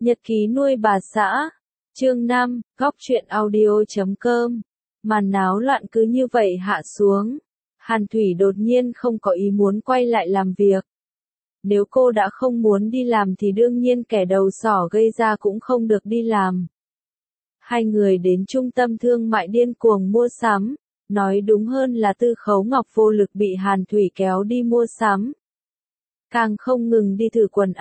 Nhật ký nuôi bà xã. Chương 5, góc truyện audio.com. Màn náo loạn cứ như vậy hạ xuống. Hàn Thủy đột nhiên không có ý muốn quay lại làm việc. Nếu cô đã không muốn đi làm thì đương nhiên kẻ đầu sỏ gây ra cũng không được đi làm. Hai người đến trung tâm thương mại điên cuồng mua sắm. Nói đúng hơn là Tư Khấu Ngọc vô lực bị Hàn Thủy kéo đi mua sắm. Càng không ngừng đi thử quần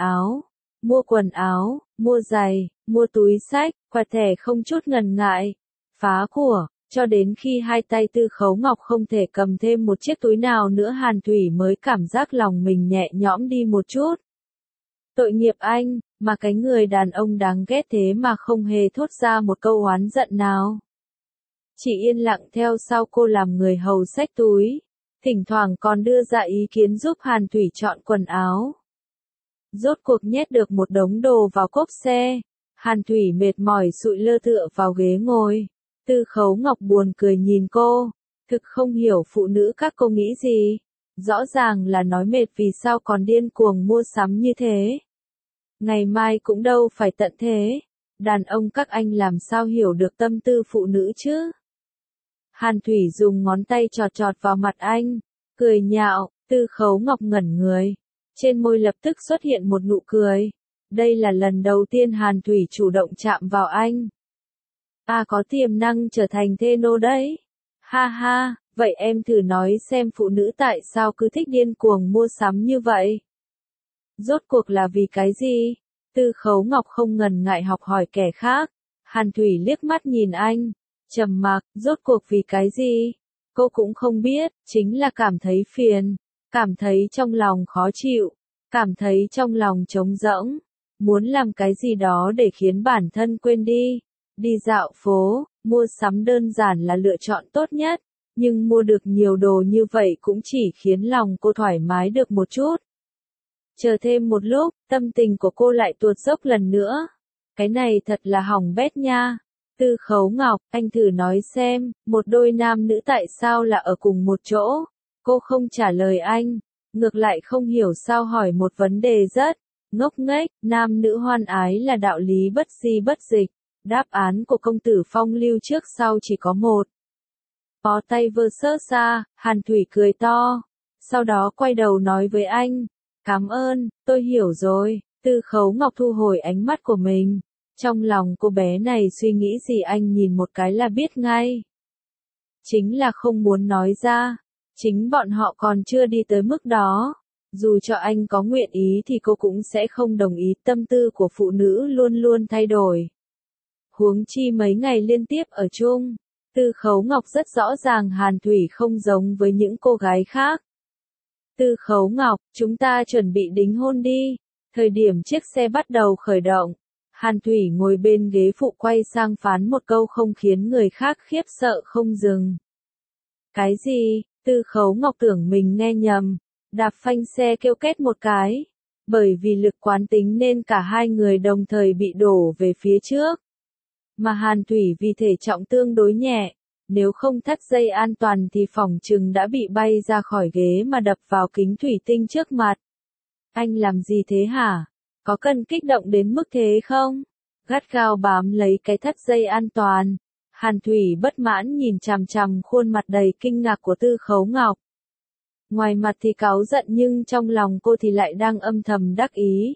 áo, mua giày, mua túi xách, quẹt thẻ không chút ngần ngại, phá của, cho đến khi hai tay Tư Khấu Ngọc không thể cầm thêm một chiếc túi nào nữa Hàn Thủy mới cảm giác lòng mình nhẹ nhõm đi một chút. Tội nghiệp anh, mà cái người đàn ông đáng ghét thế mà không hề thốt ra một câu oán giận nào. Chỉ yên lặng theo sau cô làm người hầu xách túi, thỉnh thoảng còn đưa ra ý kiến giúp Hàn Thủy chọn quần áo. Rốt cuộc nhét được một đống đồ vào cốp xe, Hàn Thủy mệt mỏi sụi lơ tựa vào ghế ngồi. Tư Khấu Ngọc buồn cười nhìn cô, thực không hiểu phụ nữ các cô nghĩ gì. Rõ ràng là nói mệt vì sao còn điên cuồng mua sắm như thế. Ngày mai cũng đâu phải tận thế, đàn ông các anh làm sao hiểu được tâm tư phụ nữ chứ. Hàn Thủy dùng ngón tay chọt chọt vào mặt anh, cười nhạo. Tư Khấu Ngọc ngẩn người. Trên môi lập tức xuất hiện một nụ cười. Đây là lần đầu tiên Hàn Thủy chủ động chạm vào anh. Có tiềm năng trở thành thê nô đấy. Ha ha, vậy em thử nói xem phụ nữ tại sao cứ thích điên cuồng mua sắm như vậy. Rốt cuộc là vì cái gì? Tư Khấu Ngọc không ngần ngại học hỏi kẻ khác. Hàn Thủy liếc mắt nhìn anh, trầm mặc, rốt cuộc vì cái gì? Cô cũng không biết, chính là cảm thấy phiền. Cảm thấy trong lòng khó chịu, cảm thấy trong lòng trống rỗng, muốn làm cái gì đó để khiến bản thân quên đi. Đi dạo phố, mua sắm đơn giản là lựa chọn tốt nhất, nhưng mua được nhiều đồ như vậy cũng chỉ khiến lòng cô thoải mái được một chút. Chờ thêm một lúc, tâm tình của cô lại tuột dốc lần nữa. Cái này thật là hỏng bét nha. Tư Khấu Ngọc, anh thử nói xem, một đôi nam nữ tại sao là ở cùng một chỗ? Cô không trả lời anh, ngược lại không hiểu sao hỏi một vấn đề rất ngốc nghếch. Nam nữ hoan ái là đạo lý bất di bất dịch. Đáp án của công tử phong lưu trước sau chỉ có một. Bó tay vơ sơ xa, Hàn Thủy cười to. Sau đó quay đầu nói với anh, cảm ơn, tôi hiểu rồi. Tư Khấu Ngọc thu hồi ánh mắt của mình. Trong lòng cô bé này suy nghĩ gì anh nhìn một cái là biết ngay. Chính là không muốn nói ra. Chính bọn họ còn chưa đi tới mức đó. Dù cho anh có nguyện ý thì cô cũng sẽ không đồng ý. Tâm tư của phụ nữ luôn luôn thay đổi. Huống chi mấy ngày liên tiếp ở chung. Tư Khấu Ngọc rất rõ ràng Hàn Thủy không giống với những cô gái khác. Tư Khấu Ngọc, chúng ta chuẩn bị đính hôn đi. Thời điểm chiếc xe bắt đầu khởi động, Hàn Thủy ngồi bên ghế phụ quay sang phán một câu không khiến người khác khiếp sợ không dừng. Cái gì? Tư Khấu Ngọc tưởng mình nghe nhầm, đạp phanh xe kêu két một cái. Bởi vì lực quán tính nên cả hai người đồng thời bị đổ về phía trước. Mà Hàn Thủy vì thể trọng tương đối nhẹ, nếu không thắt dây an toàn thì phỏng chừng đã bị bay ra khỏi ghế mà đập vào kính thủy tinh trước mặt. Anh làm gì thế hả? Có cần kích động đến mức thế không? Gắt gao bám lấy cái thắt dây an toàn. Hàn Thủy bất mãn nhìn chằm chằm khuôn mặt đầy kinh ngạc của Tư Khấu Ngọc. Ngoài mặt thì cáu giận nhưng trong lòng cô thì lại đang âm thầm đắc ý.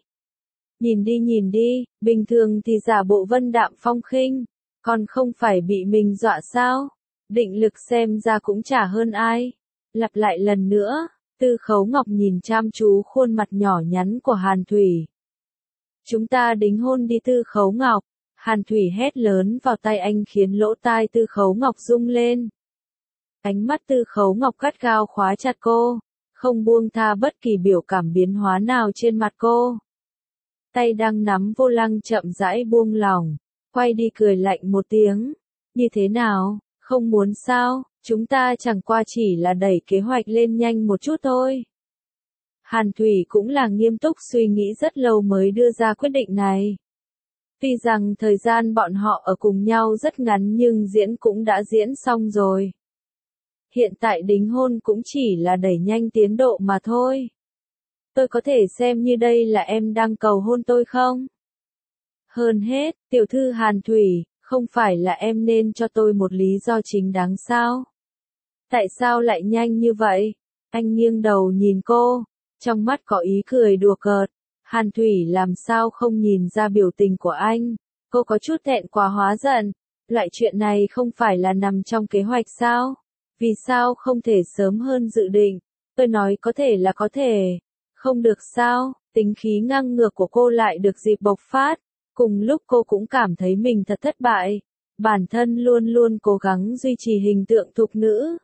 Nhìn đi, bình thường thì giả bộ vân đạm phong khinh, còn không phải bị mình dọa sao? Định lực xem ra cũng chả hơn ai. Lặp lại lần nữa, Tư Khấu Ngọc nhìn chăm chú khuôn mặt nhỏ nhắn của Hàn Thủy. Chúng ta đính hôn đi Tư Khấu Ngọc. Hàn Thủy hét lớn vào tay anh khiến lỗ tai Tư Khấu Ngọc rung lên. Ánh mắt Tư Khấu Ngọc gắt gao khóa chặt cô, không buông tha bất kỳ biểu cảm biến hóa nào trên mặt cô. Tay đang nắm vô lăng chậm rãi buông lỏng, quay đi cười lạnh một tiếng. Như thế nào, không muốn sao, chúng ta chẳng qua chỉ là đẩy kế hoạch lên nhanh một chút thôi. Hàn Thủy cũng là nghiêm túc suy nghĩ rất lâu mới đưa ra quyết định này. Tuy rằng thời gian bọn họ ở cùng nhau rất ngắn nhưng diễn cũng đã diễn xong rồi. Hiện tại đính hôn cũng chỉ là đẩy nhanh tiến độ mà thôi. Tôi có thể xem như đây là em đang cầu hôn tôi không? Hơn hết, tiểu thư Hàn Thủy, không phải là em nên cho tôi một lý do chính đáng sao? Tại sao lại nhanh như vậy? Anh nghiêng đầu nhìn cô, trong mắt có ý cười đùa cợt. Hàn Thủy làm sao không nhìn ra biểu tình của anh? Cô có chút thẹn quá hóa giận. Loại chuyện này không phải là nằm trong kế hoạch sao? Vì sao không thể sớm hơn dự định? Tôi nói có thể là có thể. Không được sao? Tính khí ngang ngược của cô lại được dịp bộc phát. Cùng lúc cô cũng cảm thấy mình thật thất bại. Bản thân luôn luôn cố gắng duy trì hình tượng thục nữ.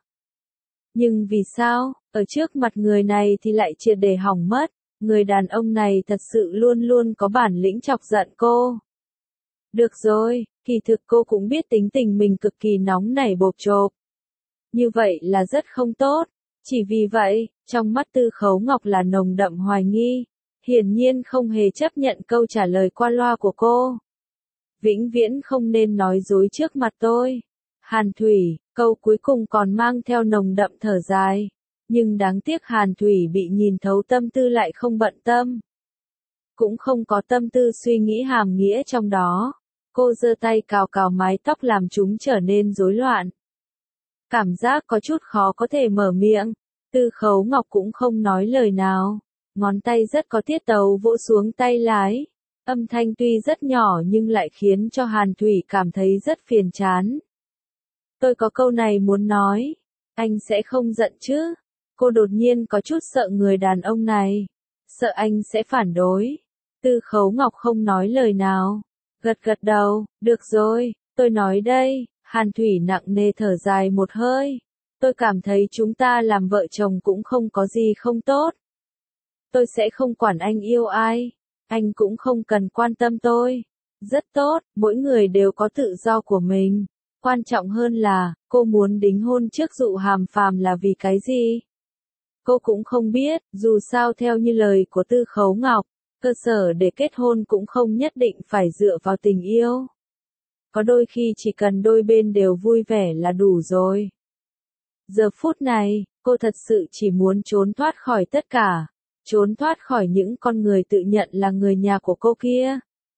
Nhưng vì sao, ở trước mặt người này thì lại triệt để hỏng mất. Người đàn ông này thật sự luôn luôn có bản lĩnh chọc giận cô. Được rồi, kỳ thực cô cũng biết tính tình mình cực kỳ nóng nảy bộp chộp. Như vậy là rất không tốt. Chỉ vì vậy, trong mắt Tư Khấu Ngọc là nồng đậm hoài nghi. Hiển nhiên không hề chấp nhận câu trả lời qua loa của cô. Vĩnh viễn không nên nói dối trước mặt tôi. Hàn Thủy, câu cuối cùng còn mang theo nồng đậm thở dài. Nhưng đáng tiếc Hàn Thủy bị nhìn thấu tâm tư lại không bận tâm. Cũng không có tâm tư suy nghĩ hàm nghĩa trong đó. Cô giơ tay cào cào mái tóc làm chúng trở nên rối loạn. Cảm giác có chút khó có thể mở miệng. Tư Khấu Ngọc cũng không nói lời nào. Ngón tay rất có tiết tấu vỗ xuống tay lái. Âm thanh tuy rất nhỏ nhưng lại khiến cho Hàn Thủy cảm thấy rất phiền chán. Tôi có câu này muốn nói. Anh sẽ không giận chứ? Cô đột nhiên có chút sợ người đàn ông này. Sợ anh sẽ phản đối. Tư Khấu Ngọc không nói lời nào. Gật gật đầu, được rồi, tôi nói đây. Hàn Thủy nặng nề thở dài một hơi. Tôi cảm thấy chúng ta làm vợ chồng cũng không có gì không tốt. Tôi sẽ không quản anh yêu ai. Anh cũng không cần quan tâm tôi. Rất tốt, mỗi người đều có tự do của mình. Quan trọng hơn là, cô muốn đính hôn trước Dụ Hàm Phàm là vì cái gì? Cô cũng không biết, dù sao theo như lời của Tư Khấu Ngọc, cơ sở để kết hôn cũng không nhất định phải dựa vào tình yêu. Có đôi khi chỉ cần đôi bên đều vui vẻ là đủ rồi. Giờ phút này, cô thật sự chỉ muốn trốn thoát khỏi tất cả. Trốn thoát khỏi những con người tự nhận là người nhà của cô kia.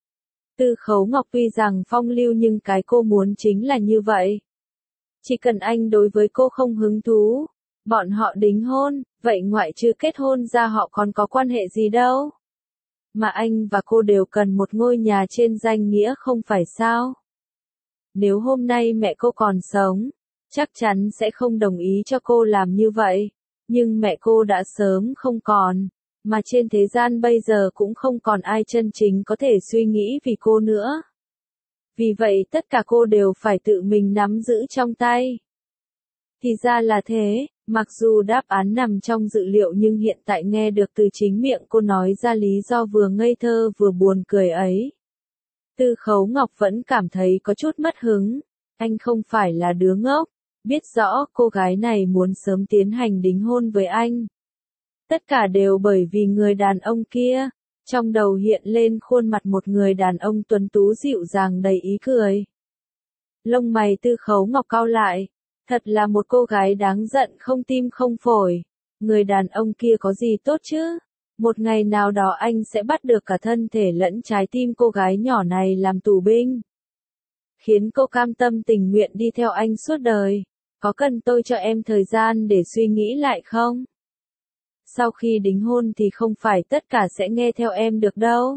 Tư Khấu Ngọc tuy rằng phong lưu nhưng cái cô muốn chính là như vậy. Chỉ cần anh đối với cô không hứng thú, bọn họ đính hôn, vậy ngoại trừ kết hôn ra họ còn có quan hệ gì đâu. Mà anh và cô đều cần một ngôi nhà trên danh nghĩa không phải sao. Nếu hôm nay mẹ cô còn sống, chắc chắn sẽ không đồng ý cho cô làm như vậy. Nhưng mẹ cô đã sớm không còn, mà trên thế gian bây giờ cũng không còn ai chân chính có thể suy nghĩ vì cô nữa. Vì vậy tất cả cô đều phải tự mình nắm giữ trong tay. Thì ra là thế, mặc dù đáp án nằm trong dự liệu nhưng hiện tại nghe được từ chính miệng cô nói ra lý do vừa ngây thơ vừa buồn cười ấy. Tư Khấu Ngọc vẫn cảm thấy có chút mất hứng. Anh không phải là đứa ngốc, biết rõ cô gái này muốn sớm tiến hành đính hôn với anh. Tất cả đều bởi vì người đàn ông kia. Trong đầu hiện lên khuôn mặt một người đàn ông tuấn tú dịu dàng đầy ý cười. Lông mày Tư Khấu Ngọc cau lại. Thật là một cô gái đáng giận không tim không phổi. Người đàn ông kia có gì tốt chứ? Một ngày nào đó anh sẽ bắt được cả thân thể lẫn trái tim cô gái nhỏ này làm tù binh. Khiến cô cam tâm tình nguyện đi theo anh suốt đời. Có cần tôi cho em thời gian để suy nghĩ lại không? Sau khi đính hôn thì không phải tất cả sẽ nghe theo em được đâu.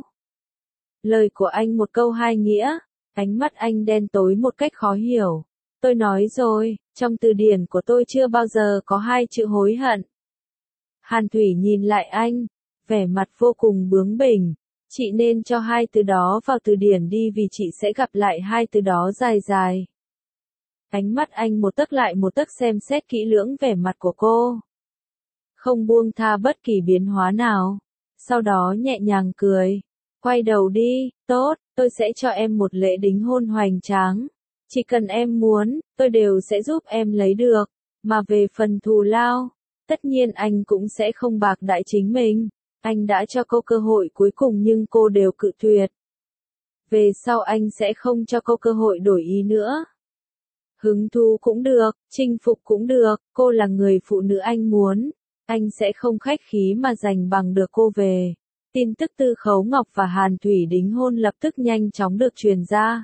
Lời của anh một câu hai nghĩa. Ánh mắt anh đen tối một cách khó hiểu. Tôi nói rồi, trong từ điển của tôi chưa bao giờ có hai chữ hối hận. Hàn Thủy nhìn lại anh, vẻ mặt vô cùng bướng bỉnh. Chị nên cho hai từ đó vào từ điển đi vì chị sẽ gặp lại hai từ đó dài dài. Ánh mắt anh một tấc lại một tấc xem xét kỹ lưỡng vẻ mặt của cô. Không buông tha bất kỳ biến hóa nào. Sau đó nhẹ nhàng cười. Quay đầu đi, tốt, tôi sẽ cho em một lễ đính hôn hoành tráng. Chỉ cần em muốn, tôi đều sẽ giúp em lấy được. Mà về phần thù lao, tất nhiên anh cũng sẽ không bạc đãi chính mình. Anh đã cho cô cơ hội cuối cùng nhưng cô đều cự tuyệt. Về sau anh sẽ không cho cô cơ hội đổi ý nữa. Hứng thú cũng được, chinh phục cũng được, cô là người phụ nữ anh muốn. Anh sẽ không khách khí mà giành bằng được cô về. Tin tức Tư Khấu Ngọc và Hàn Thủy đính hôn lập tức nhanh chóng được truyền ra.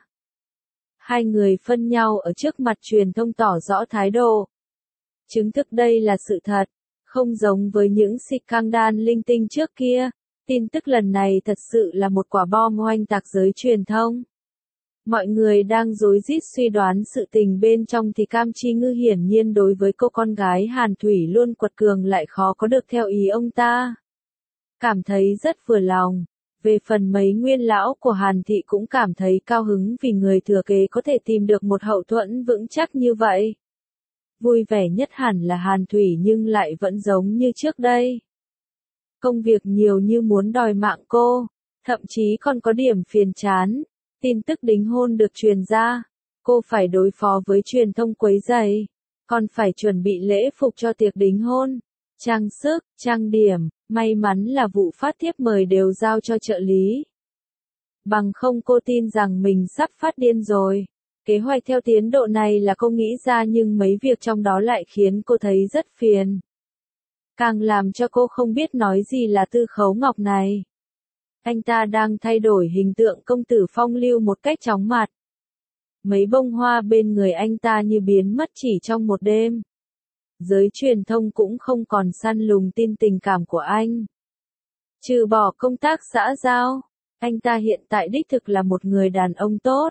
Hai người phân nhau ở trước mặt truyền thông tỏ rõ thái độ. Chứng thực đây là sự thật, không giống với những scandal linh tinh trước kia. Tin tức lần này thật sự là một quả bom oanh tạc giới truyền thông. Mọi người đang rối rít suy đoán sự tình bên trong thì Cam Chi Ngư hiển nhiên đối với cô con gái Hàn Thủy luôn quật cường lại khó có được theo ý ông ta. Cảm thấy rất vừa lòng. Về phần mấy nguyên lão của Hàn Thị cũng cảm thấy cao hứng vì người thừa kế có thể tìm được một hậu thuẫn vững chắc như vậy. Vui vẻ nhất hẳn là Hàn Thủy nhưng lại vẫn giống như trước đây. Công việc nhiều như muốn đòi mạng cô, thậm chí còn có điểm phiền chán. Tin tức đính hôn được truyền ra, cô phải đối phó với truyền thông quấy rầy, còn phải chuẩn bị lễ phục cho tiệc đính hôn, trang sức, trang điểm, may mắn là vụ phát thiếp mời đều giao cho trợ lý. Bằng không cô tin rằng mình sắp phát điên rồi. Kế hoạch theo tiến độ này là cô nghĩ ra nhưng mấy việc trong đó lại khiến cô thấy rất phiền. Càng làm cho cô không biết nói gì là Tư Khấu Ngọc này. Anh ta đang thay đổi hình tượng công tử phong lưu một cách chóng mặt. Mấy bông hoa bên người anh ta như biến mất chỉ trong một đêm. Giới truyền thông cũng không còn săn lùng tin tình cảm của anh. Trừ bỏ công tác xã giao, anh ta hiện tại đích thực là một người đàn ông tốt.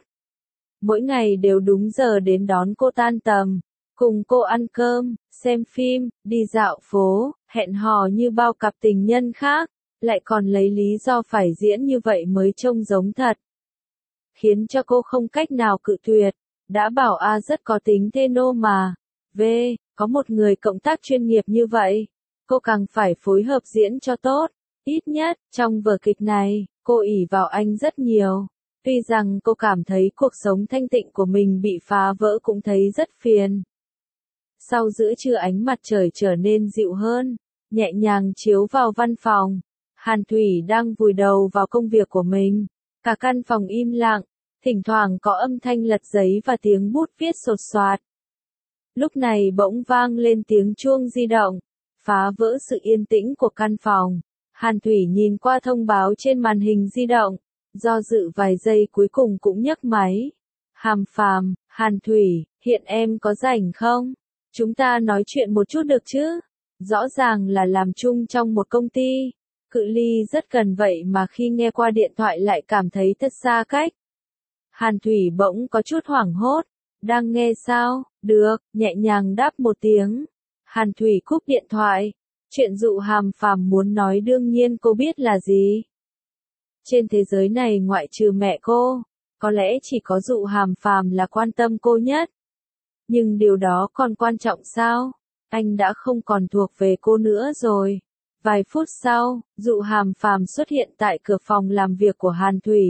Mỗi ngày đều đúng giờ đến đón cô tan tầm, cùng cô ăn cơm, xem phim, đi dạo phố, hẹn hò như bao cặp tình nhân khác, lại còn lấy lý do phải diễn như vậy mới trông giống thật. Khiến cho cô không cách nào cự tuyệt, đã bảo A rất có tính thê nô mà. V, có một người cộng tác chuyên nghiệp như vậy, cô càng phải phối hợp diễn cho tốt. Ít nhất, trong vở kịch này, cô ỷ vào anh rất nhiều. Tuy rằng cô cảm thấy cuộc sống thanh tịnh của mình bị phá vỡ cũng thấy rất phiền. Sau giữa trưa ánh mặt trời trở nên dịu hơn, nhẹ nhàng chiếu vào văn phòng. Hàn Thủy đang vùi đầu vào công việc của mình. Cả căn phòng im lặng, thỉnh thoảng có âm thanh lật giấy và tiếng bút viết sột soạt. Lúc này bỗng vang lên tiếng chuông di động, phá vỡ sự yên tĩnh của căn phòng. Hàn Thủy nhìn qua thông báo trên màn hình di động, do dự vài giây cuối cùng cũng nhấc máy. Hàm Phàm, Hàn Thủy, hiện em có rảnh không? Chúng ta nói chuyện một chút được chứ? Rõ ràng là làm chung trong một công ty. Cự ly rất gần vậy mà khi nghe qua điện thoại lại cảm thấy thật xa cách. Hàn Thủy bỗng có chút hoảng hốt. Đang nghe sao? Được, nhẹ nhàng đáp một tiếng. Hàn Thủy cúp điện thoại. Chuyện Dụ Hàm Phàm muốn nói đương nhiên cô biết là gì. Trên thế giới này ngoại trừ mẹ cô, có lẽ chỉ có Dụ Hàm Phàm là quan tâm cô nhất. Nhưng điều đó còn quan trọng sao? Anh đã không còn thuộc về cô nữa rồi. Vài phút sau, Dụ Hàm Phàm xuất hiện tại cửa phòng làm việc của Hàn Thủy.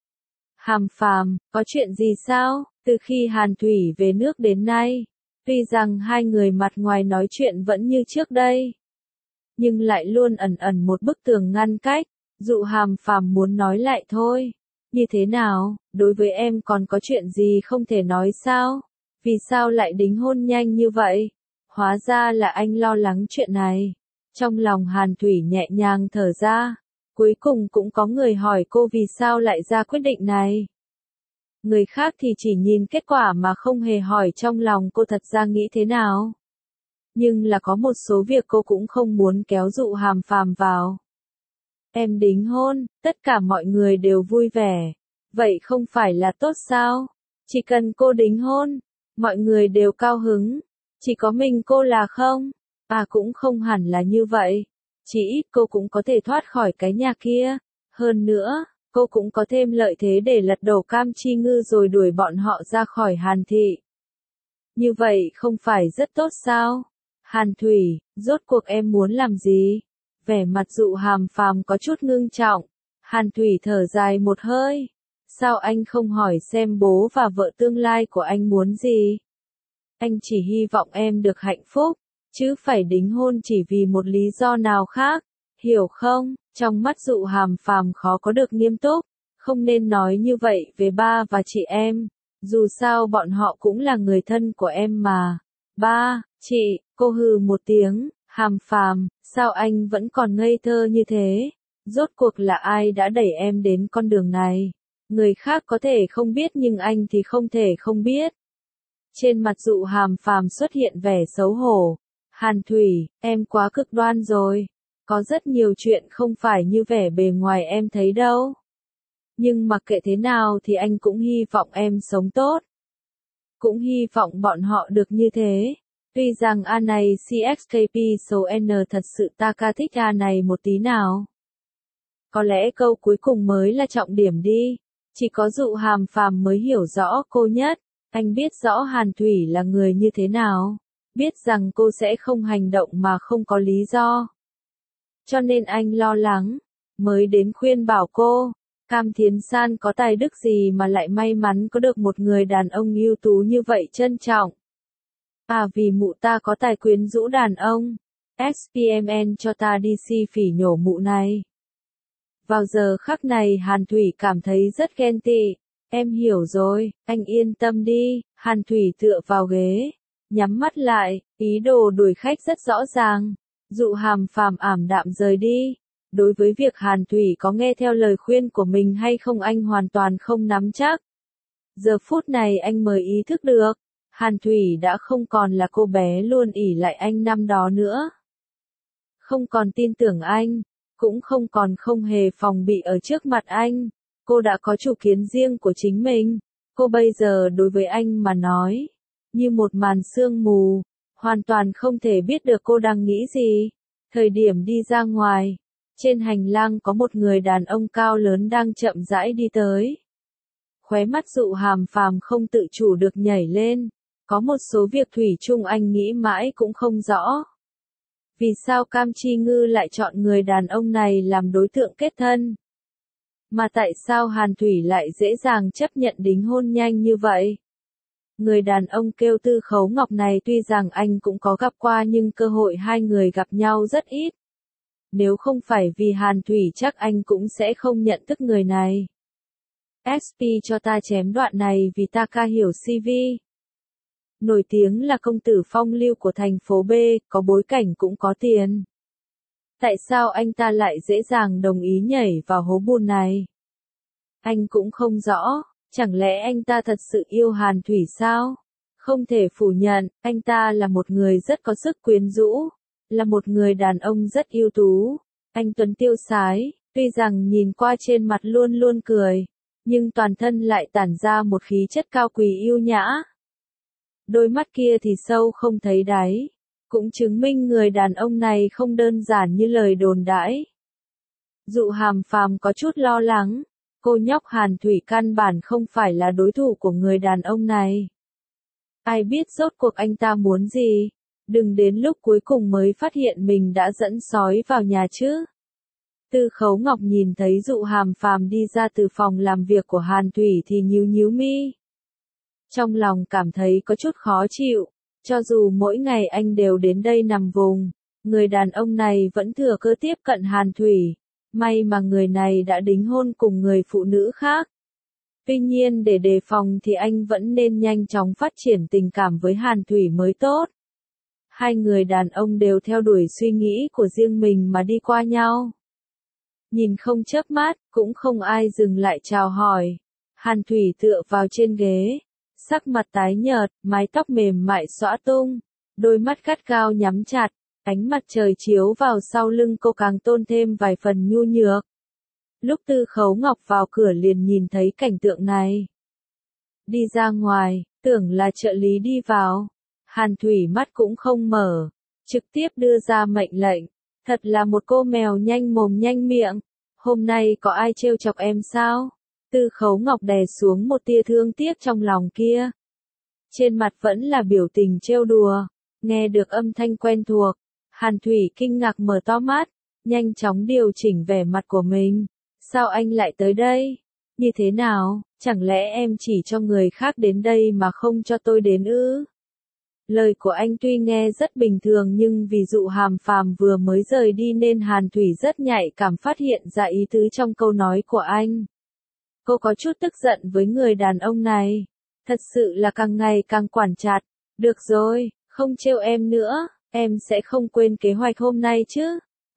Hàm Phàm, có chuyện gì sao? Từ khi Hàn Thủy về nước đến nay, tuy rằng hai người mặt ngoài nói chuyện vẫn như trước đây, nhưng lại luôn ẩn ẩn một bức tường ngăn cách. Dụ Hàm Phàm muốn nói lại thôi. Như thế nào, đối với em còn có chuyện gì không thể nói sao? Vì sao lại đính hôn nhanh như vậy? Hóa ra là anh lo lắng chuyện này. Trong lòng Hàn Thủy nhẹ nhàng thở ra. Cuối cùng cũng có người hỏi cô vì sao lại ra quyết định này. Người khác thì chỉ nhìn kết quả mà không hề hỏi trong lòng cô thật ra nghĩ thế nào. Nhưng là có một số việc cô cũng không muốn kéo Dụ Hàm Phàm vào. Em đính hôn, tất cả mọi người đều vui vẻ. Vậy không phải là tốt sao? Chỉ cần cô đính hôn, mọi người đều cao hứng. Chỉ có mình cô là không? À cũng không hẳn là như vậy. Chỉ ít cô cũng có thể thoát khỏi cái nhà kia. Hơn nữa, cô cũng có thêm lợi thế để lật đổ Cam Chi Ngư rồi đuổi bọn họ ra khỏi Hàn Thị. Như vậy không phải rất tốt sao? Hàn Thủy, rốt cuộc em muốn làm gì? Vẻ mặt Dụ Hàm Phàm có chút ngưng trọng. Hàn Thủy thở dài một hơi. Sao anh không hỏi xem bố và vợ tương lai của anh muốn gì? Anh chỉ hy vọng em được hạnh phúc, chứ phải đính hôn chỉ vì một lý do nào khác, hiểu không? Trong mắt Dụ Hàm Phàm khó có được nghiêm túc, không nên nói như vậy về ba và chị em, dù sao bọn họ cũng là người thân của em mà. Ba, chị, cô hừ một tiếng, Hàm Phàm, sao anh vẫn còn ngây thơ như thế? Rốt cuộc là ai đã đẩy em đến con đường này? Người khác có thể không biết nhưng anh thì không thể không biết. Trên mặt Dụ Hàm Phàm xuất hiện vẻ xấu hổ. Hàn Thủy, em quá cực đoan rồi. Có rất nhiều chuyện không phải như vẻ bề ngoài em thấy đâu. Nhưng mặc kệ thế nào thì anh cũng hy vọng em sống tốt. Cũng hy vọng bọn họ được như thế. Tuy rằng A này CXKP số N thật sự ta ca thích A này một tí nào. Có lẽ câu cuối cùng mới là trọng điểm đi. Chỉ có Dụ Hàm Phàm mới hiểu rõ cô nhất. Anh biết rõ Hàn Thủy là người như thế nào. Biết rằng cô sẽ không hành động mà không có lý do. Cho nên anh lo lắng. Mới đến khuyên bảo cô. Cam Thiến San có tài đức gì mà lại may mắn có được một người đàn ông ưu tú như vậy trân trọng. À vì mụ ta có tài quyến rũ đàn ông. SPMN cho ta đi si phỉ nhổ mụ này. Vào giờ khắc này Hàn Thủy cảm thấy rất ghen tị. Em hiểu rồi, anh yên tâm đi. Hàn Thủy tựa vào ghế. Nhắm mắt lại, ý đồ đuổi khách rất rõ ràng. Dụ Hàm Phàm ảm đạm rời đi. Đối với việc Hàn Thủy có nghe theo lời khuyên của mình hay không anh hoàn toàn không nắm chắc. Giờ phút này anh mới ý thức được. Hàn Thủy đã không còn là cô bé luôn ỷ lại anh năm đó nữa. Không còn tin tưởng anh. Cũng không còn không hề phòng bị ở trước mặt anh. Cô đã có chủ kiến riêng của chính mình. Cô bây giờ đối với anh mà nói. Như một màn sương mù. Hoàn toàn không thể biết được cô đang nghĩ gì. Thời điểm đi ra ngoài. Trên hành lang có một người đàn ông cao lớn đang chậm rãi đi tới. Khóe mắt Dụ Hàm Phàm không tự chủ được nhảy lên. Có một số việc thủy chung anh nghĩ mãi cũng không rõ. Vì sao Cam Chi Ngư lại chọn người đàn ông này làm đối tượng kết thân? Mà tại sao Hàn Thủy lại dễ dàng chấp nhận đính hôn nhanh như vậy? Người đàn ông kêu Tư Khấu Ngọc này tuy rằng anh cũng có gặp qua nhưng cơ hội hai người gặp nhau rất ít. Nếu không phải vì Hàn Thủy chắc anh cũng sẽ không nhận thức người này. SP cho ta chém đoạn này vì ta ca hiểu CV. Nổi tiếng là công tử phong lưu của thành phố B, có bối cảnh cũng có tiền. Tại sao anh ta lại dễ dàng đồng ý nhảy vào hố bùn này? Anh cũng không rõ, chẳng lẽ anh ta thật sự yêu Hàn Thủy sao? Không thể phủ nhận, anh ta là một người rất có sức quyến rũ, là một người đàn ông rất ưu tú. Anh tuấn tiêu sái, tuy rằng nhìn qua trên mặt luôn luôn cười, nhưng toàn thân lại tản ra một khí chất cao quý yêu nhã. Đôi mắt kia thì sâu không thấy đáy, cũng chứng minh người đàn ông này không đơn giản như lời đồn đãi. Dụ Hàm Phàm có chút lo lắng, cô nhóc Hàn Thủy căn bản không phải là đối thủ của người đàn ông này. Ai biết rốt cuộc anh ta muốn gì, đừng đến lúc cuối cùng mới phát hiện mình đã dẫn sói vào nhà chứ. Tư Khấu Ngọc nhìn thấy Dụ Hàm Phàm đi ra từ phòng làm việc của Hàn Thủy thì nhíu nhíu mi. Trong lòng cảm thấy có chút khó chịu, cho dù mỗi ngày anh đều đến đây nằm vùng, người đàn ông này vẫn thừa cơ tiếp cận Hàn Thủy, may mà người này đã đính hôn cùng người phụ nữ khác. Tuy nhiên để đề phòng thì anh vẫn nên nhanh chóng phát triển tình cảm với Hàn Thủy mới tốt. Hai người đàn ông đều theo đuổi suy nghĩ của riêng mình mà đi qua nhau. Nhìn không chớp mắt, cũng không ai dừng lại chào hỏi. Hàn Thủy tựa vào trên ghế. Sắc mặt tái nhợt, mái tóc mềm mại xõa tung, đôi mắt gắt gao nhắm chặt, ánh mặt trời chiếu vào sau lưng cô càng tôn thêm vài phần nhu nhược. Lúc Tư Khấu Ngọc vào cửa liền nhìn thấy cảnh tượng này. Đi ra ngoài, tưởng là trợ lý đi vào. Hàn Thủy mắt cũng không mở, trực tiếp đưa ra mệnh lệnh. Thật là một cô mèo nhanh mồm nhanh miệng. Hôm nay có ai trêu chọc em sao? Tư Khấu Ngọc đè xuống một tia thương tiếc trong lòng kia. Trên mặt vẫn là biểu tình trêu đùa. Nghe được âm thanh quen thuộc, Hàn Thủy kinh ngạc mở to mắt, nhanh chóng điều chỉnh vẻ mặt của mình. Sao anh lại tới đây? Như thế nào? Chẳng lẽ em chỉ cho người khác đến đây mà không cho tôi đến ư? Lời của anh tuy nghe rất bình thường nhưng vì Dụ Hàm Phàm vừa mới rời đi nên Hàn Thủy rất nhạy cảm phát hiện ra ý tứ trong câu nói của anh. Cô có chút tức giận với người đàn ông này. Thật sự là càng ngày càng quản chặt. Được rồi, không trêu em nữa, em sẽ không quên kế hoạch hôm nay chứ.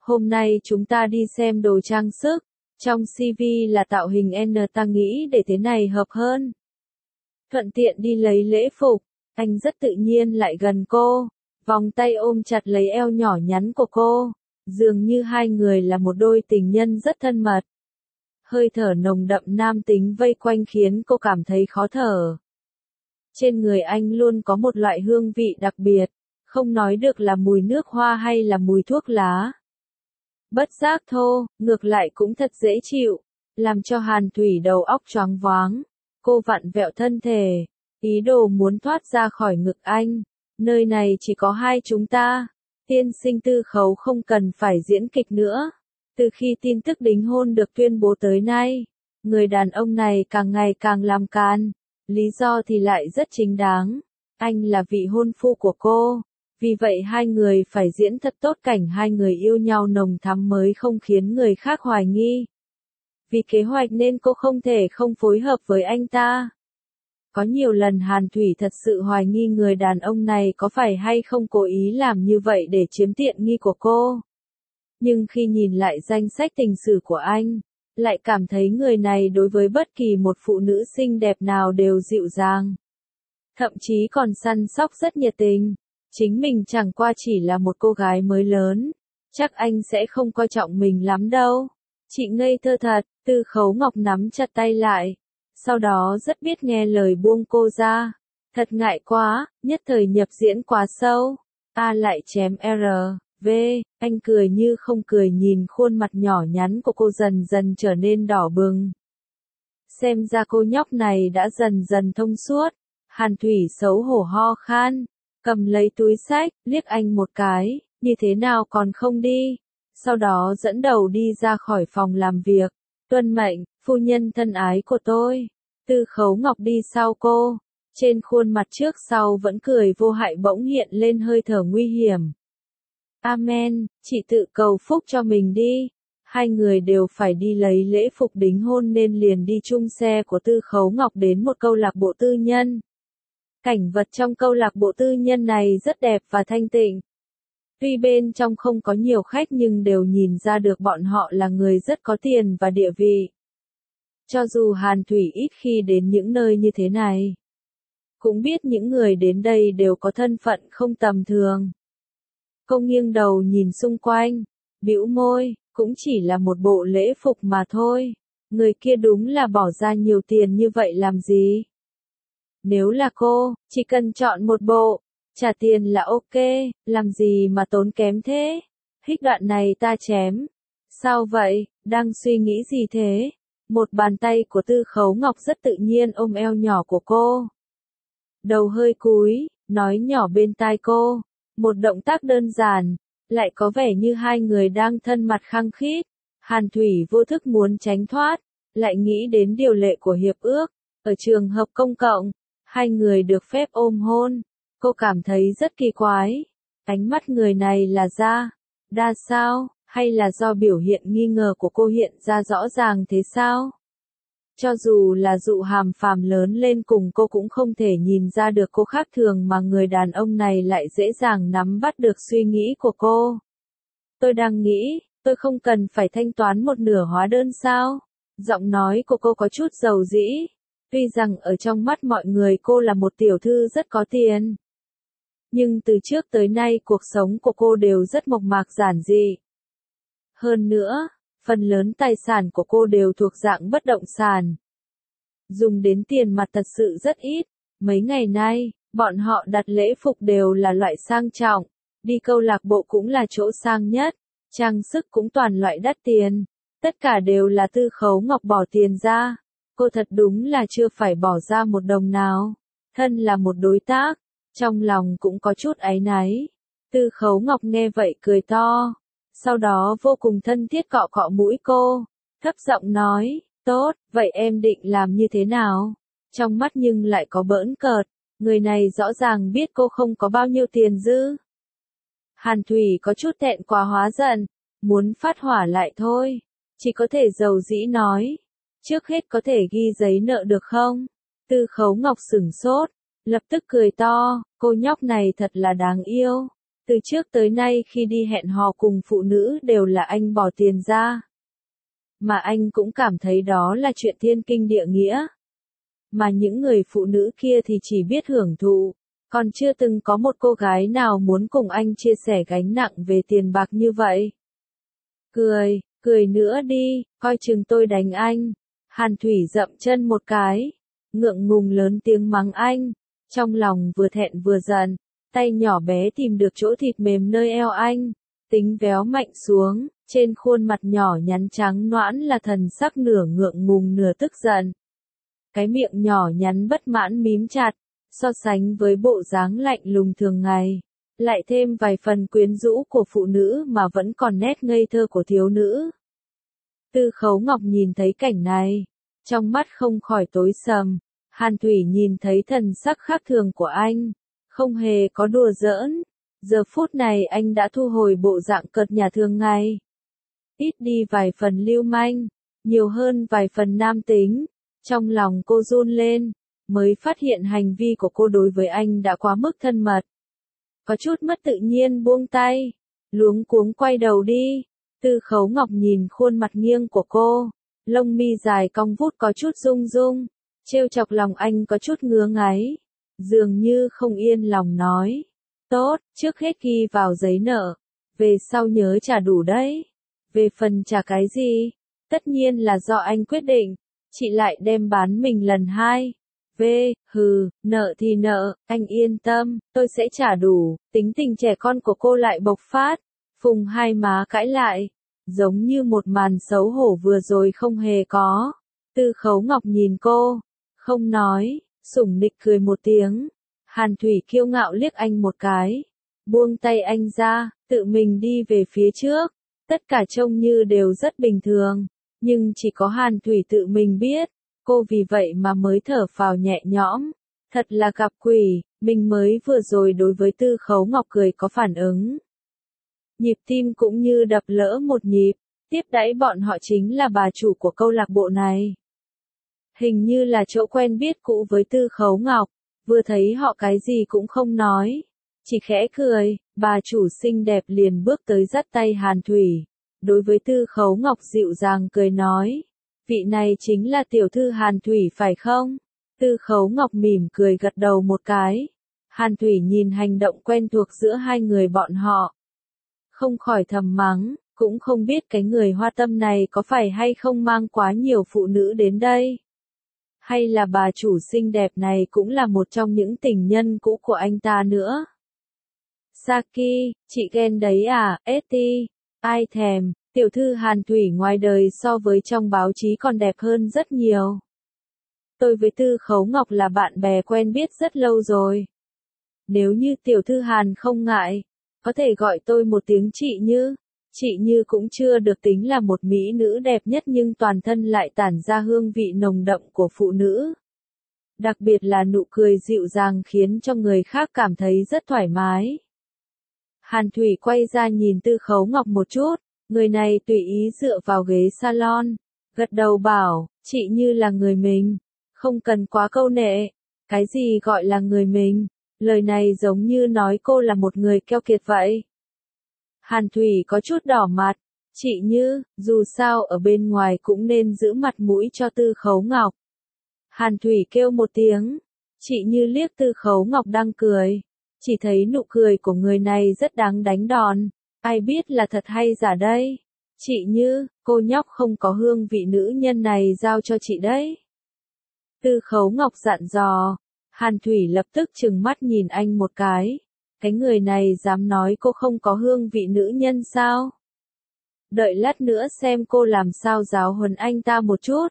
Hôm nay chúng ta đi xem đồ trang sức. Trong CV là tạo hình N, ta nghĩ để thế này hợp hơn. Thuận tiện đi lấy lễ phục. Anh rất tự nhiên lại gần cô, vòng tay ôm chặt lấy eo nhỏ nhắn của cô. Dường như hai người là một đôi tình nhân rất thân mật. Hơi thở nồng đậm nam tính vây quanh khiến cô cảm thấy khó thở. Trên người anh luôn có một loại hương vị đặc biệt, không nói được là mùi nước hoa hay là mùi thuốc lá. Bất giác thô, ngược lại cũng thật dễ chịu, làm cho Hàn Thủy đầu óc choáng váng. Cô vặn vẹo thân thể, ý đồ muốn thoát ra khỏi ngực anh. Nơi này chỉ có hai chúng ta. Tiên sinh Tư Khấu không cần phải diễn kịch nữa. Từ khi tin tức đính hôn được tuyên bố tới nay, người đàn ông này càng ngày càng làm càn. Lý do thì lại rất chính đáng. Anh là vị hôn phu của cô. Vì vậy hai người phải diễn thật tốt cảnh hai người yêu nhau nồng thắm mới không khiến người khác hoài nghi. Vì kế hoạch nên cô không thể không phối hợp với anh ta. Có nhiều lần Hàn Thủy thật sự hoài nghi người đàn ông này có phải hay không cố ý làm như vậy để chiếm tiện nghi của cô. Nhưng khi nhìn lại danh sách tình sử của anh, lại cảm thấy người này đối với bất kỳ một phụ nữ xinh đẹp nào đều dịu dàng. Thậm chí còn săn sóc rất nhiệt tình. Chính mình chẳng qua chỉ là một cô gái mới lớn. Chắc anh sẽ không coi trọng mình lắm đâu. Chị ngây thơ thật, Tư Khấu Ngọc nắm chặt tay lại. Sau đó rất biết nghe lời buông cô ra. Thật ngại quá, nhất thời nhập diễn quá sâu. A lại chém R, V, anh cười như không cười nhìn khuôn mặt nhỏ nhắn của cô dần dần trở nên đỏ bừng. Xem ra cô nhóc này đã dần dần thông suốt. Hàn Thủy xấu hổ ho khan, cầm lấy túi xách, liếc anh một cái, như thế nào còn không đi. Sau đó dẫn đầu đi ra khỏi phòng làm việc. Tuân mệnh, phu nhân thân ái của tôi. Tư Khấu Ngọc đi sau cô. Trên khuôn mặt trước sau vẫn cười vô hại bỗng hiện lên hơi thở nguy hiểm. Amen, chị tự cầu phúc cho mình đi. Hai người đều phải đi lấy lễ phục đính hôn nên liền đi chung xe của Tư Khấu Ngọc đến một câu lạc bộ tư nhân. Cảnh vật trong câu lạc bộ tư nhân này rất đẹp và thanh tịnh. Tuy bên trong không có nhiều khách nhưng đều nhìn ra được bọn họ là người rất có tiền và địa vị. Cho dù Hàn Thủy ít khi đến những nơi như thế này, cũng biết những người đến đây đều có thân phận không tầm thường. Cô nghiêng đầu nhìn xung quanh, bĩu môi, cũng chỉ là một bộ lễ phục mà thôi. Người kia đúng là bỏ ra nhiều tiền như vậy làm gì? Nếu là cô, chỉ cần chọn một bộ, trả tiền là ok, làm gì mà tốn kém thế? Hích đoạn này ta chém. Sao vậy, đang suy nghĩ gì thế? Một bàn tay của Tư Khấu Ngọc rất tự nhiên ôm eo nhỏ của cô. Đầu hơi cúi, nói nhỏ bên tai cô. Một động tác đơn giản, lại có vẻ như hai người đang thân mật khăng khít. Hàn Thủy vô thức muốn tránh thoát, lại nghĩ đến điều lệ của hiệp ước. Ở trường hợp công cộng, hai người được phép ôm hôn. Cô cảm thấy rất kỳ quái. Ánh mắt người này là đa sao, hay là do biểu hiện nghi ngờ của cô hiện ra rõ ràng thế sao? Cho dù là dụ hàm phàm lớn lên cùng cô cũng không thể nhìn ra được cô khác thường mà người đàn ông này lại dễ dàng nắm bắt được suy nghĩ của cô. Tôi đang nghĩ, tôi không cần phải thanh toán một nửa hóa đơn sao? Giọng nói của cô có chút dầu dĩ. Tuy rằng ở trong mắt mọi người cô là một tiểu thư rất có tiền. Nhưng từ trước tới nay cuộc sống của cô đều rất mộc mạc giản dị. Hơn nữa, phần lớn tài sản của cô đều thuộc dạng bất động sản. Dùng đến tiền mặt thật sự rất ít. Mấy ngày nay, bọn họ đặt lễ phục đều là loại sang trọng. Đi câu lạc bộ cũng là chỗ sang nhất. Trang sức cũng toàn loại đắt tiền. Tất cả đều là Tư Khấu Ngọc bỏ tiền ra. Cô thật đúng là chưa phải bỏ ra một đồng nào. Thân là một đối tác, trong lòng cũng có chút áy náy. Tư Khấu Ngọc nghe vậy cười to. Sau đó vô cùng thân thiết cọ cọ mũi cô. Thấp giọng nói, tốt, vậy em định làm như thế nào? Trong mắt nhưng lại có bỡn cợt. Người này rõ ràng biết cô không có bao nhiêu tiền dư. Hàn Thủy có chút thẹn quá hóa giận. Muốn phát hỏa lại thôi. Chỉ có thể dầu dĩ nói. Trước hết có thể ghi giấy nợ được không? Tư Khấu Ngọc sửng sốt, lập tức cười to, cô nhóc này thật là đáng yêu. Từ trước tới nay khi đi hẹn hò cùng phụ nữ đều là anh bỏ tiền ra. Mà anh cũng cảm thấy đó là chuyện thiên kinh địa nghĩa. Mà những người phụ nữ kia thì chỉ biết hưởng thụ, còn chưa từng có một cô gái nào muốn cùng anh chia sẻ gánh nặng về tiền bạc như vậy. Cười nữa đi, coi chừng tôi đánh anh. Hàn Thủy dậm chân một cái, ngượng ngùng lớn tiếng mắng anh, trong lòng vừa thẹn vừa giận, tay nhỏ bé tìm được chỗ thịt mềm nơi eo anh, tính véo mạnh xuống, trên khuôn mặt nhỏ nhắn trắng nõn là thần sắc nửa ngượng ngùng nửa tức giận. Cái miệng nhỏ nhắn bất mãn mím chặt, so sánh với bộ dáng lạnh lùng thường ngày, lại thêm vài phần quyến rũ của phụ nữ mà vẫn còn nét ngây thơ của thiếu nữ. Tư Khấu Ngọc nhìn thấy cảnh này, trong mắt không khỏi tối sầm. Hàn Thủy nhìn thấy thần sắc khác thường của anh, không hề có đùa giỡn. Giờ phút này anh đã thu hồi bộ dạng cợt nhả thường ngày. Ít đi vài phần lưu manh, nhiều hơn vài phần nam tính. Trong lòng cô run lên, mới phát hiện hành vi của cô đối với anh đã quá mức thân mật. Có chút mất tự nhiên buông tay, luống cuống quay đầu đi. Tư Khấu Ngọc nhìn khuôn mặt nghiêng của cô, lông mi dài cong vút có chút rung rung, trêu chọc lòng anh có chút ngứa ngáy, dường như không yên lòng nói. Tốt, trước hết ghi vào giấy nợ, về sau nhớ trả đủ đấy. Về phần trả cái gì, tất nhiên là do anh quyết định, chị lại đem bán mình lần hai. Nợ thì nợ, anh yên tâm, tôi sẽ trả đủ. Tính tình trẻ con của cô lại bộc phát, phùng hai má cãi lại, giống như một màn xấu hổ vừa rồi không hề có. Tư Khấu Ngọc nhìn cô, không nói, sủng nịch cười một tiếng. Hàn Thủy kiêu ngạo liếc anh một cái, buông tay anh ra, tự mình đi về phía trước. Tất cả trông như đều rất bình thường, nhưng chỉ có Hàn Thủy tự mình biết, cô vì vậy mà mới thở phào nhẹ nhõm. Thật là gặp quỷ, mình mới vừa rồi đối với Tư Khấu Ngọc cười có phản ứng. Nhịp tim cũng như đập lỡ một nhịp, tiếp đãi bọn họ chính là bà chủ của câu lạc bộ này. Hình như là chỗ quen biết cũ với Tư Khấu Ngọc, vừa thấy họ cái gì cũng không nói, chỉ khẽ cười, bà chủ xinh đẹp liền bước tới dắt tay Hàn Thủy. Đối với Tư Khấu Ngọc dịu dàng cười nói, vị này chính là tiểu thư Hàn Thủy phải không? Tư Khấu Ngọc mỉm cười gật đầu một cái. Hàn Thủy nhìn hành động quen thuộc giữa hai người bọn họ, không khỏi thầm mắng, cũng không biết cái người hoa tâm này có phải hay không mang quá nhiều phụ nữ đến đây. Hay là bà chủ xinh đẹp này cũng là một trong những tình nhân cũ của anh ta nữa. Saki, chị ghen đấy à, Eti, ai thèm, tiểu thư Hàn Thủy ngoài đời so với trong báo chí còn đẹp hơn rất nhiều. Tôi với Tư Khấu Ngọc là bạn bè quen biết rất lâu rồi. Nếu như tiểu thư Hàn không ngại, có thể gọi tôi một tiếng chị Như. Chị Như cũng chưa được tính là một mỹ nữ đẹp nhất nhưng toàn thân lại tản ra hương vị nồng đậm của phụ nữ. Đặc biệt là nụ cười dịu dàng khiến cho người khác cảm thấy rất thoải mái. Hàn Thủy quay ra nhìn Tư Khấu Ngọc một chút, người này tùy ý dựa vào ghế salon, gật đầu bảo, chị Như là người mình, không cần quá câu nệ. Cái gì gọi là người mình? Lời này giống như nói cô là một người keo kiệt vậy. Hàn Thủy có chút đỏ mặt, chị Như, dù sao ở bên ngoài cũng nên giữ mặt mũi cho Tư Khấu Ngọc. Hàn Thủy kêu một tiếng, chị Như liếc Tư Khấu Ngọc đang cười, chỉ thấy nụ cười của người này rất đáng đánh đòn, ai biết là thật hay giả đây. Chị Như, cô nhóc không có hương vị nữ nhân này giao cho chị đấy. Tư Khấu Ngọc dặn dò, Hàn Thủy lập tức trừng mắt nhìn anh một cái. Cái người này dám nói cô không có hương vị nữ nhân sao? Đợi lát nữa xem cô làm sao giáo huấn anh ta một chút.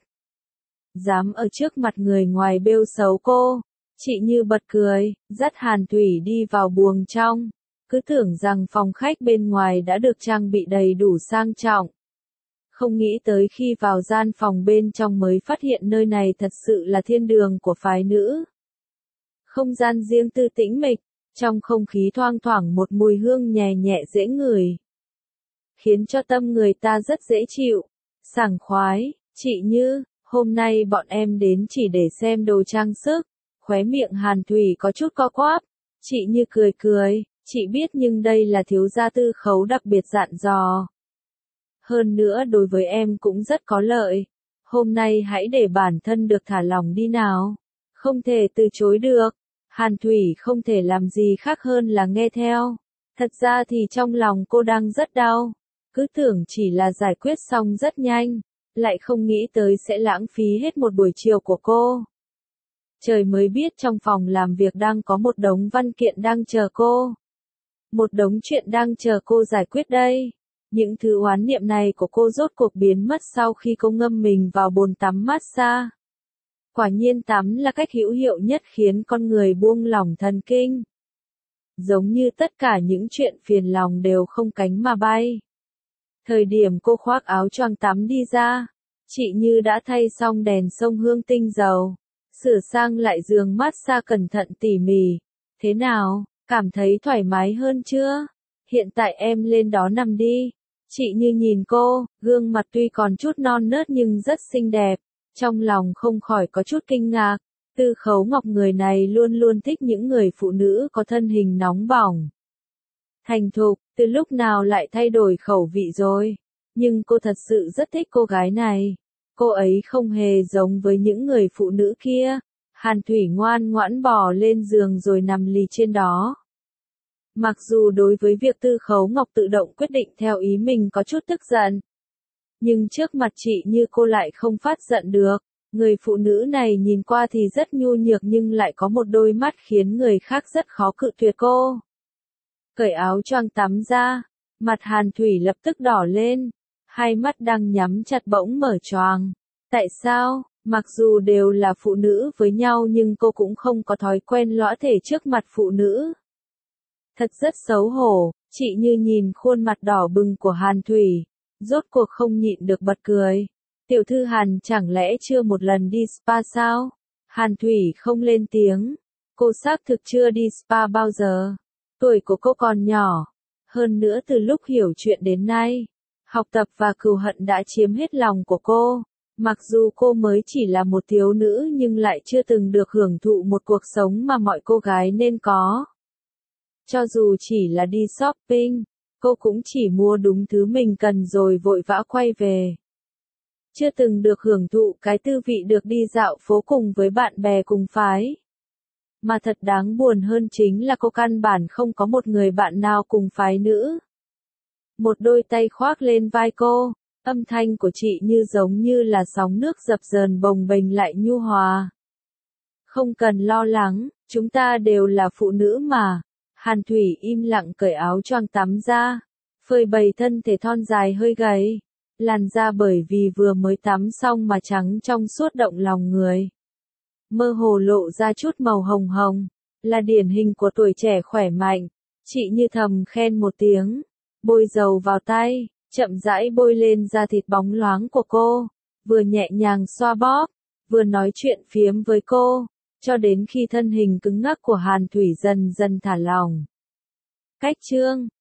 Dám ở trước mặt người ngoài bêu xấu cô. Chị Như bật cười, dắt Hàn Thủy đi vào buồng trong. Cứ tưởng rằng phòng khách bên ngoài đã được trang bị đầy đủ sang trọng. Không nghĩ tới khi vào gian phòng bên trong mới phát hiện nơi này thật sự là thiên đường của phái nữ. Không gian riêng tư tĩnh mịch, trong không khí thoang thoảng một mùi hương nhẹ nhẹ dễ ngửi, khiến cho tâm người ta rất dễ chịu, sảng khoái. Chị Như, hôm nay bọn em đến chỉ để xem đồ trang sức. Khóe miệng Hàn Thủy có chút co quắp. Chị Như cười cười, Chị biết nhưng đây là thiếu gia Tư Khấu đặc biệt dặn dò. Hơn nữa đối với em cũng rất có lợi. Hôm nay hãy để bản thân được thả lỏng đi nào. Không thể từ chối được. Hàn Thủy không thể làm gì khác hơn là nghe theo. Thật ra thì trong lòng cô đang rất đau. Cứ tưởng chỉ là giải quyết xong rất nhanh. Lại không nghĩ tới sẽ lãng phí hết một buổi chiều của cô. Trời mới biết trong phòng làm việc đang có một đống văn kiện đang chờ cô. Một đống chuyện đang chờ cô giải quyết đây. Những thứ oán niệm này của cô rốt cuộc biến mất sau khi cô ngâm mình vào bồn tắm massage. Quả nhiên tắm là cách hữu hiệu nhất khiến con người buông lỏng thần kinh. Giống như tất cả những chuyện phiền lòng đều không cánh mà bay. Thời điểm cô khoác áo choàng tắm đi ra, chị Như đã thay xong đèn xông hương tinh dầu, sửa sang lại giường massage cẩn thận tỉ mỉ. Thế nào, cảm thấy thoải mái hơn chưa? Hiện tại em lên đó nằm đi. Chị Như nhìn cô, gương mặt tuy còn chút non nớt nhưng rất xinh đẹp. Trong lòng không khỏi có chút kinh ngạc. Tư Khấu Ngọc người này luôn luôn thích những người phụ nữ có thân hình nóng bỏng. Thành thục, từ lúc nào lại thay đổi khẩu vị rồi. Nhưng cô thật sự rất thích cô gái này. Cô ấy không hề giống với những người phụ nữ kia. Hàn Thủy ngoan ngoãn bò lên giường rồi nằm lì trên đó. Mặc dù đối với việc Tư Khấu Ngọc tự động quyết định theo ý mình có chút tức giận. Nhưng trước mặt chị Như cô lại không phát giận được. Người phụ nữ này nhìn qua thì rất nhu nhược nhưng lại có một đôi mắt khiến người khác rất khó cự tuyệt cô. Cởi áo choàng tắm ra, mặt Hàn Thủy lập tức đỏ lên, hai mắt đang nhắm chặt bỗng mở choàng. Tại sao, mặc dù đều là phụ nữ với nhau nhưng cô cũng không có thói quen lõa thể trước mặt phụ nữ. Thật rất xấu hổ, chị Như nhìn khuôn mặt đỏ bừng của Hàn Thủy, rốt cuộc không nhịn được bật cười. Tiểu thư Hàn chẳng lẽ chưa một lần đi spa sao? Hàn Thủy không lên tiếng. Cô xác thực chưa đi spa bao giờ. Tuổi của cô còn nhỏ. Hơn nữa từ lúc hiểu chuyện đến nay, học tập và cừu hận đã chiếm hết lòng của cô. Mặc dù cô mới chỉ là một thiếu nữ nhưng lại chưa từng được hưởng thụ một cuộc sống mà mọi cô gái nên có. Cho dù chỉ là đi shopping, cô cũng chỉ mua đúng thứ mình cần rồi vội vã quay về. Chưa từng được hưởng thụ cái tư vị được đi dạo phố cùng với bạn bè cùng phái. Mà thật đáng buồn hơn chính là cô căn bản không có một người bạn nào cùng phái nữ. Một đôi tay khoác lên vai cô, âm thanh của chị Như giống như là sóng nước dập dờn bồng bềnh lại nhu hòa. Không cần lo lắng, chúng ta đều là phụ nữ mà. Hàn Thủy im lặng cởi áo choàng tắm ra, phơi bày thân thể thon dài hơi gầy. Làn da bởi vì vừa mới tắm xong mà trắng trong suốt động lòng người. Mơ hồ lộ ra chút màu hồng hồng, là điển hình của tuổi trẻ khỏe mạnh. Chị Như thầm khen một tiếng, bôi dầu vào tay, chậm rãi bôi lên da thịt bóng loáng của cô, vừa nhẹ nhàng xoa bóp, vừa nói chuyện phiếm với cô, cho đến khi thân hình cứng ngắc của Hàn Thủy dần dần thả lỏng. Cách chương